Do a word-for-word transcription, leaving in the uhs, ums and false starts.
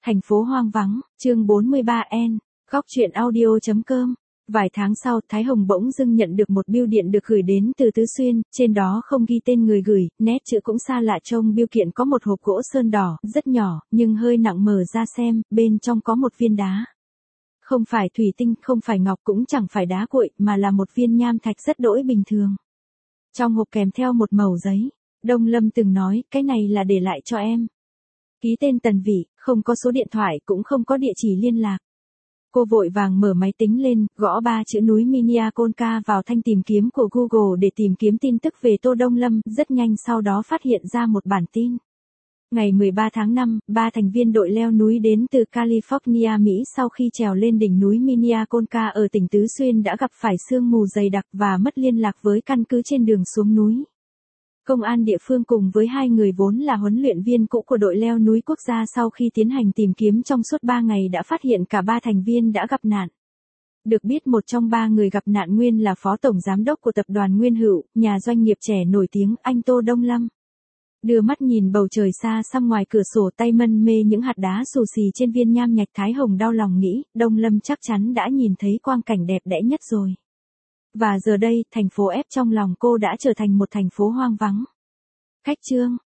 Thành phố hoang vắng, chương bốn mươi ba N, góc truyện audio.com. Vài tháng sau, Thái Hồng bỗng dưng nhận được một bưu điện được gửi đến từ Tứ Xuyên, trên đó không ghi tên người gửi, nét chữ cũng xa lạ. Trong bưu kiện có một hộp gỗ sơn đỏ, rất nhỏ, nhưng hơi nặng, mở ra xem, bên trong có một viên đá. Không phải thủy tinh, không phải ngọc, cũng chẳng phải đá cuội, mà là một viên nham thạch rất đỗi bình thường. Trong hộp kèm theo một mẩu giấy. Đông Lâm từng nói, cái này là để lại cho em. Ký tên Tần Vĩ, không có số điện thoại, cũng không có địa chỉ liên lạc. Cô vội vàng mở máy tính lên, gõ ba chữ núi Minneaconca vào thanh tìm kiếm của Google để tìm kiếm tin tức về Tô Đông Lâm, rất nhanh sau đó phát hiện ra một bản tin. Ngày mười ba tháng năm, ba thành viên đội leo núi đến từ California, Mỹ sau khi trèo lên đỉnh núi Minneaconca ở tỉnh Tứ Xuyên đã gặp phải sương mù dày đặc và mất liên lạc với căn cứ trên đường xuống núi. Công an địa phương cùng với hai người vốn là huấn luyện viên cũ của đội leo núi quốc gia sau khi tiến hành tìm kiếm trong suốt ba ngày đã phát hiện cả ba thành viên đã gặp nạn. Được biết một trong ba người gặp nạn nguyên là phó tổng giám đốc của tập đoàn Nguyên Hữu, nhà doanh nghiệp trẻ nổi tiếng, anh Tô Đông Lâm. Đưa mắt nhìn bầu trời xa xăm ngoài cửa sổ, tay mân mê những hạt đá xù xì trên viên nham nhạch, Thái Hồng đau lòng nghĩ, Đông Lâm chắc chắn đã nhìn thấy quang cảnh đẹp đẽ nhất rồi. Và giờ đây, thành phố F trong lòng cô đã trở thành một thành phố hoang vắng. Khách chương.